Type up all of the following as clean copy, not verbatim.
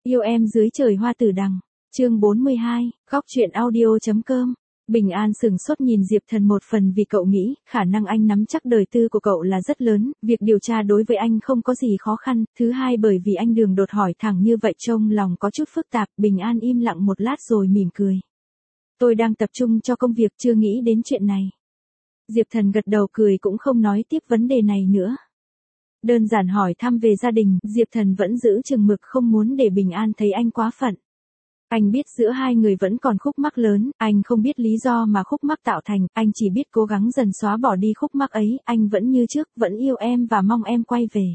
Yêu em dưới trời hoa tử đằng. Chương 42, góc truyện audio.com. Bình An sừng sốt nhìn Diệp Thần, một phần vì cậu nghĩ khả năng anh nắm chắc đời tư của cậu là rất lớn, việc điều tra đối với anh không có gì khó khăn, thứ hai bởi vì anh đường đột hỏi thẳng như vậy trông lòng có chút phức tạp. Bình An im lặng một lát rồi mỉm cười. Tôi đang tập trung cho công việc, chưa nghĩ đến chuyện này. Diệp Thần gật đầu cười cũng không nói tiếp vấn đề này nữa. Đơn giản hỏi thăm về gia đình, Diệp Thần vẫn giữ chừng mực không muốn để Bình An thấy anh quá phận. Anh biết giữa hai người vẫn còn khúc mắc lớn, anh không biết lý do mà khúc mắc tạo thành, anh chỉ biết cố gắng dần xóa bỏ đi khúc mắc ấy, anh vẫn như trước, vẫn yêu em và mong em quay về.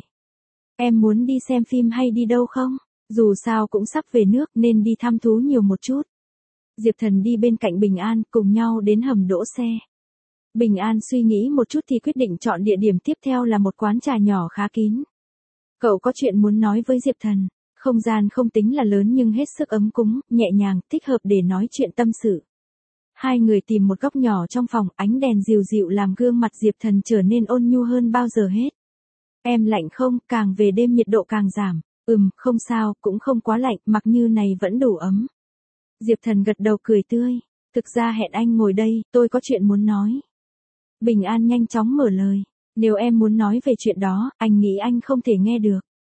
Em muốn đi xem phim hay đi đâu không? Dù sao cũng sắp về nước nên đi thăm thú nhiều một chút. Diệp Thần đi bên cạnh Bình An, cùng nhau đến hầm đỗ xe. Bình An suy nghĩ một chút thì quyết định chọn địa điểm tiếp theo là một quán trà nhỏ khá kín. Cậu có chuyện muốn nói với Diệp Thần. Không gian không tính là lớn nhưng hết sức ấm cúng, nhẹ nhàng, thích hợp để nói chuyện tâm sự. Hai người tìm một góc nhỏ trong phòng, ánh đèn dịu dịu làm gương mặt Diệp Thần trở nên ôn nhu hơn bao giờ hết. Em lạnh không? Càng về đêm nhiệt độ càng giảm. Không sao, cũng không quá lạnh, mặc như này vẫn đủ ấm. Diệp Thần gật đầu cười tươi. Thực ra hẹn anh ngồi đây, tôi có chuyện muốn nói. Bình An nhanh chóng mở lời. Nếu em muốn nói về chuyện đó, anh nghĩ anh không thể nghe được.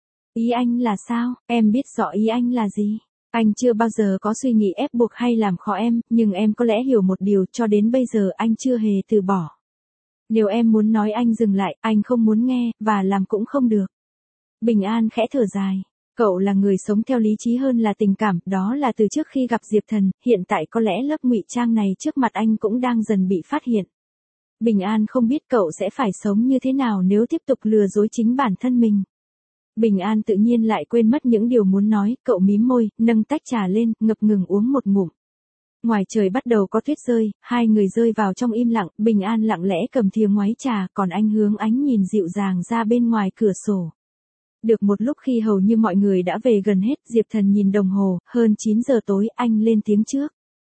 Ý anh là sao? Em biết rõ ý anh là gì. Anh chưa bao giờ có suy nghĩ ép buộc hay làm khó em, nhưng em có lẽ hiểu một điều, cho đến bây giờ anh chưa hề từ bỏ. Nếu em muốn nói anh dừng lại, anh không muốn nghe, và làm cũng không được. Bình An khẽ thở dài. Cậu là người sống theo lý trí hơn là tình cảm, đó là từ trước khi gặp Diệp Thần, hiện tại có lẽ lớp ngụy trang này trước mặt anh cũng đang dần bị phát hiện. Bình An không biết cậu sẽ phải sống như thế nào nếu tiếp tục lừa dối chính bản thân mình. Bình An tự nhiên lại quên mất những điều muốn nói, cậu mím môi, nâng tách trà lên, ngập ngừng uống một ngụm. Ngoài trời bắt đầu có tuyết rơi, hai người rơi vào trong im lặng, Bình An lặng lẽ cầm thìa ngoáy trà, còn anh hướng ánh nhìn dịu dàng ra bên ngoài cửa sổ. Được một lúc khi hầu như mọi người đã về gần hết, Diệp Thần nhìn đồng hồ, hơn 9 giờ tối, anh lên tiếng trước.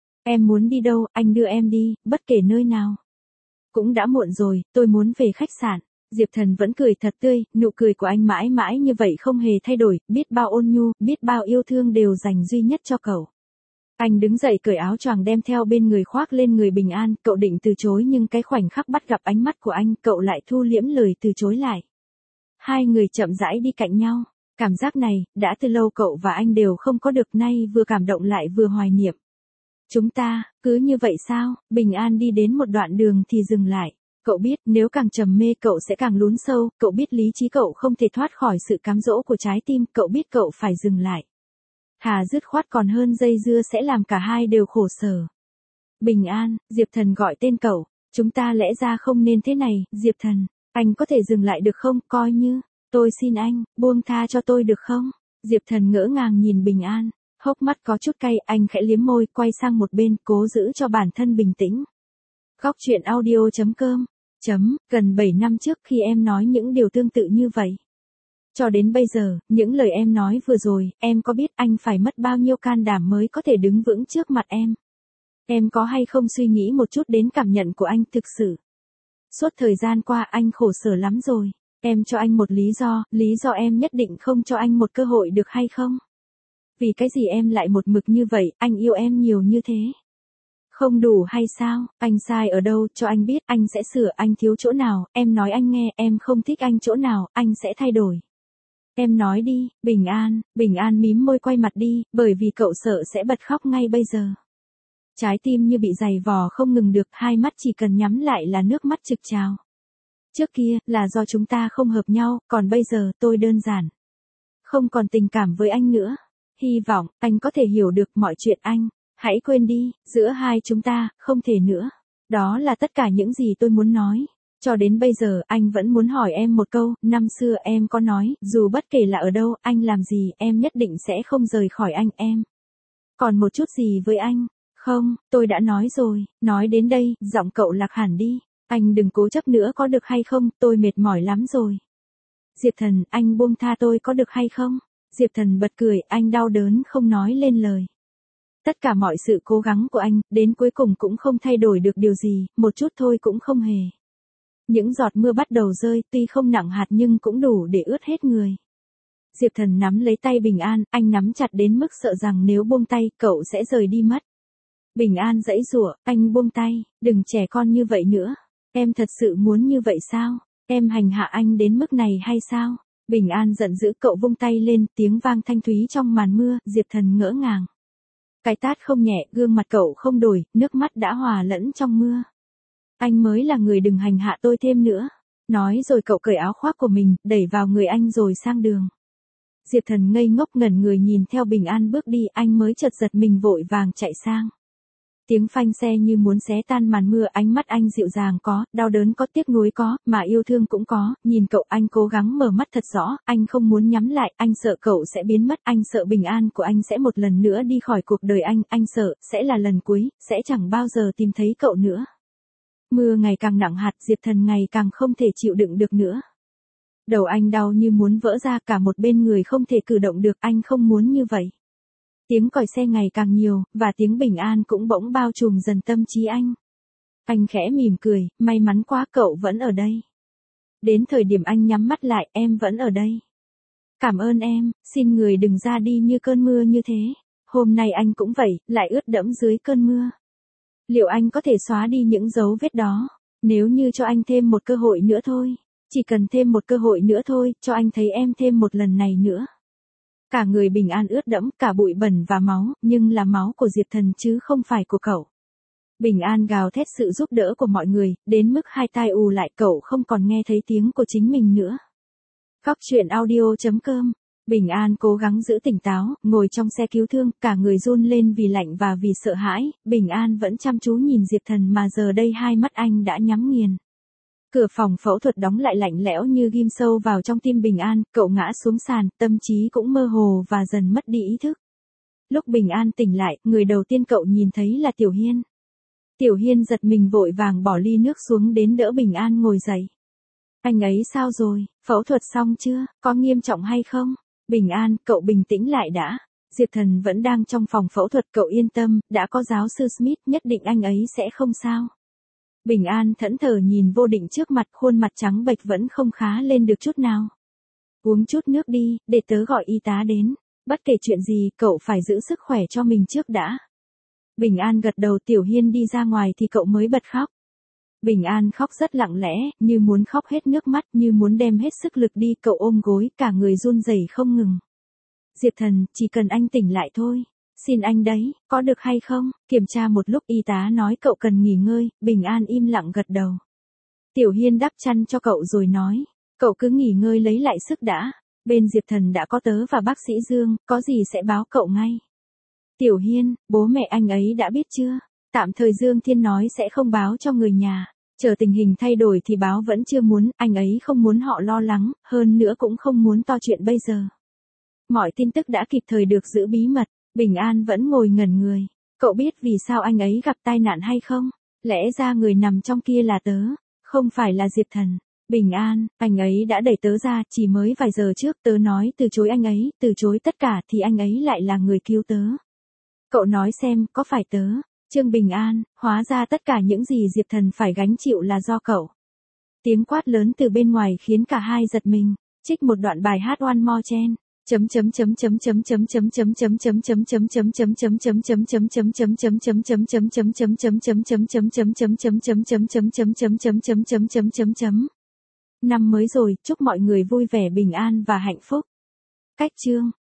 Em muốn đi đâu, anh đưa em đi, bất kể nơi nào. Cũng đã muộn rồi, tôi muốn về khách sạn. Diệp Thần vẫn cười thật tươi, nụ cười của anh mãi mãi như vậy không hề thay đổi, biết bao ôn nhu, biết bao yêu thương đều dành duy nhất cho cậu. Anh đứng dậy cởi áo choàng đem theo bên người khoác lên người Bình An, cậu định từ chối nhưng cái khoảnh khắc bắt gặp ánh mắt của anh, cậu lại thu liễm lời từ chối lại. Hai người chậm rãi đi cạnh nhau, cảm giác này, đã từ lâu cậu và anh đều không có được, nay vừa cảm động lại vừa hoài niệm. Chúng ta, cứ như vậy sao? Bình An đi đến một đoạn đường thì dừng lại. Cậu biết, nếu càng trầm mê cậu sẽ càng lún sâu, cậu biết lý trí cậu không thể thoát khỏi sự cám dỗ của trái tim, cậu biết cậu phải dừng lại. Thà dứt khoát còn hơn dây dưa sẽ làm cả hai đều khổ sở. Bình An, Diệp Thần gọi tên cậu, chúng ta lẽ ra không nên thế này, Diệp Thần, anh có thể dừng lại được không, coi như, tôi xin anh, buông tha cho tôi được không? Diệp Thần ngỡ ngàng nhìn Bình An, hốc mắt có chút cay, anh khẽ liếm môi, quay sang một bên, cố giữ cho bản thân bình tĩnh. Góc truyện audio.com. Gần 7 năm trước khi em nói những điều tương tự như vậy. Cho đến bây giờ, những lời em nói vừa rồi, em có biết anh phải mất bao nhiêu can đảm mới có thể đứng vững trước mặt em? Em có hay không suy nghĩ một chút đến cảm nhận của anh thực sự? Suốt thời gian qua anh khổ sở lắm rồi. Em cho anh một lý do em nhất định không cho anh một cơ hội được hay không? Vì cái gì em lại một mực như vậy, anh yêu em nhiều như thế? Không đủ hay sao? Anh sai ở đâu, cho anh biết, anh sẽ sửa, anh thiếu chỗ nào, em nói anh nghe, em không thích anh chỗ nào, anh sẽ thay đổi. Em nói đi, Bình An mím môi quay mặt đi, bởi vì cậu sợ sẽ bật khóc ngay bây giờ. Trái tim như bị giày vò không ngừng được, hai mắt chỉ cần nhắm lại là nước mắt trực trào. Trước kia, là do chúng ta không hợp nhau, còn bây giờ, tôi đơn giản. Không còn tình cảm với anh nữa. Hy vọng, anh có thể hiểu được mọi chuyện anh. Hãy quên đi, giữa hai chúng ta, không thể nữa. Đó là tất cả những gì tôi muốn nói. Cho đến bây giờ, anh vẫn muốn hỏi em một câu, năm xưa em có nói, dù bất kể là ở đâu, anh làm gì, em nhất định sẽ không rời khỏi anh, em. Còn một chút gì với anh? Không, tôi đã nói rồi, nói đến đây, giọng cậu lạc hẳn đi. Anh đừng cố chấp nữa có được hay không, tôi mệt mỏi lắm rồi. Diệp Thần, anh buông tha tôi có được hay không? Diệp Thần bật cười, anh đau đớn không nói lên lời. Tất cả mọi sự cố gắng của anh, đến cuối cùng cũng không thay đổi được điều gì, một chút thôi cũng không hề. Những giọt mưa bắt đầu rơi, tuy không nặng hạt nhưng cũng đủ để ướt hết người. Diệp Thần nắm lấy tay Bình An, anh nắm chặt đến mức sợ rằng nếu buông tay, cậu sẽ rời đi mất. Bình An giãy giụa, anh buông tay, đừng trẻ con như vậy nữa. Em thật sự muốn như vậy sao? Em hành hạ anh đến mức này hay sao? Bình An giận dữ, cậu vung tay lên, tiếng vang thanh thúy trong màn mưa, Diệp Thần ngỡ ngàng. Cái tát không nhẹ, gương mặt cậu không đổi, nước mắt đã hòa lẫn trong mưa. Anh mới là người, đừng hành hạ tôi thêm nữa. Nói rồi cậu cởi áo khoác của mình, đẩy vào người anh rồi sang đường. Diệp Thần ngây ngốc ngẩn người nhìn theo Bình An bước đi, anh mới chợt giật mình vội vàng chạy sang. Tiếng phanh xe như muốn xé tan màn mưa, ánh mắt anh dịu dàng có, đau đớn có, tiếc nuối có, mà yêu thương cũng có, nhìn cậu anh cố gắng mở mắt thật rõ, anh không muốn nhắm lại, anh sợ cậu sẽ biến mất, anh sợ bình an của anh sẽ một lần nữa đi khỏi cuộc đời anh sợ, sẽ là lần cuối, sẽ chẳng bao giờ tìm thấy cậu nữa. Mưa ngày càng nặng hạt, Diệp Thần ngày càng không thể chịu đựng được nữa. Đầu anh đau như muốn vỡ ra, cả một bên người không thể cử động được, anh không muốn như vậy. Tiếng còi xe ngày càng nhiều, và tiếng bình an cũng bỗng bao trùm dần tâm trí anh. Anh khẽ mỉm cười, may mắn quá cậu vẫn ở đây. Đến thời điểm anh nhắm mắt lại, em vẫn ở đây. Cảm ơn em, xin người đừng ra đi như cơn mưa như thế. Hôm nay anh cũng vậy, lại ướt đẫm dưới cơn mưa. Liệu anh có thể xóa đi những dấu vết đó? Nếu như cho anh thêm một cơ hội nữa thôi. Chỉ cần thêm một cơ hội nữa thôi, cho anh thấy em thêm một lần này nữa. Cả người bình an ướt đẫm, cả bụi bẩn và máu, nhưng là máu của Diệp Thần chứ không phải của cậu. Bình an gào thét sự giúp đỡ của mọi người, đến mức hai tai ù lại, cậu không còn nghe thấy tiếng của chính mình nữa. Góc truyện audio.com. Bình an cố gắng giữ tỉnh táo, ngồi trong xe cứu thương, cả người run lên vì lạnh và vì sợ hãi, Bình an vẫn chăm chú nhìn Diệp Thần mà giờ đây hai mắt anh đã nhắm nghiền. Cửa phòng phẫu thuật đóng lại lạnh lẽo như ghim sâu vào trong tim Bình An, cậu ngã xuống sàn, tâm trí cũng mơ hồ và dần mất đi ý thức. Lúc Bình An tỉnh lại, người đầu tiên cậu nhìn thấy là Tiểu Hiên. Tiểu Hiên giật mình vội vàng bỏ ly nước xuống đến đỡ Bình An ngồi dậy. Anh ấy sao rồi, phẫu thuật xong chưa, có nghiêm trọng hay không? Bình An, cậu bình tĩnh lại đã. Diệp Thần vẫn đang trong phòng phẫu thuật, cậu yên tâm, đã có giáo sư Smith, nhất định anh ấy sẽ không sao. Bình An thẫn thờ nhìn Vô Định trước mặt, khuôn mặt trắng bệch vẫn không khá lên được chút nào. Uống chút nước đi, để tớ gọi y tá đến. Bất kể chuyện gì, cậu phải giữ sức khỏe cho mình trước đã. Bình An gật đầu. Tiểu Hiên đi ra ngoài thì cậu mới bật khóc. Bình An khóc rất lặng lẽ, như muốn khóc hết nước mắt, như muốn đem hết sức lực đi, cậu ôm gối, cả người run rẩy không ngừng. Diệp Thần, chỉ cần anh tỉnh lại thôi. Xin anh đấy, có được hay không? Kiểm tra một lúc y tá nói cậu cần nghỉ ngơi, Bình An im lặng gật đầu. Tiểu Hiên đắp chăn cho cậu rồi nói, cậu cứ nghỉ ngơi lấy lại sức đã. Bên Diệp Thần đã có tớ và bác sĩ Dương, có gì sẽ báo cậu ngay. Tiểu Hiên, bố mẹ anh ấy đã biết chưa? Tạm thời Dương Thiên nói sẽ không báo cho người nhà. Chờ tình hình thay đổi thì báo, vẫn chưa muốn, anh ấy không muốn họ lo lắng, hơn nữa cũng không muốn to chuyện bây giờ. Mọi tin tức đã kịp thời được giữ bí mật. Bình An vẫn ngồi ngẩn người. Cậu biết vì sao anh ấy gặp tai nạn hay không? Lẽ ra người nằm trong kia là tớ, không phải là Diệp Thần. Bình An, anh ấy đã đẩy tớ ra, chỉ mới vài giờ trước tớ nói từ chối anh ấy, từ chối tất cả thì anh ấy lại là người cứu tớ. Cậu nói xem, có phải tớ? Trương Bình An, hóa ra tất cả những gì Diệp Thần phải gánh chịu là do cậu. Tiếng quát lớn từ bên ngoài khiến cả hai giật mình. Trích một đoạn bài hát One More Chance. Năm mới rồi, chúc mọi người vui vẻ bình an và hạnh phúc. Cách chương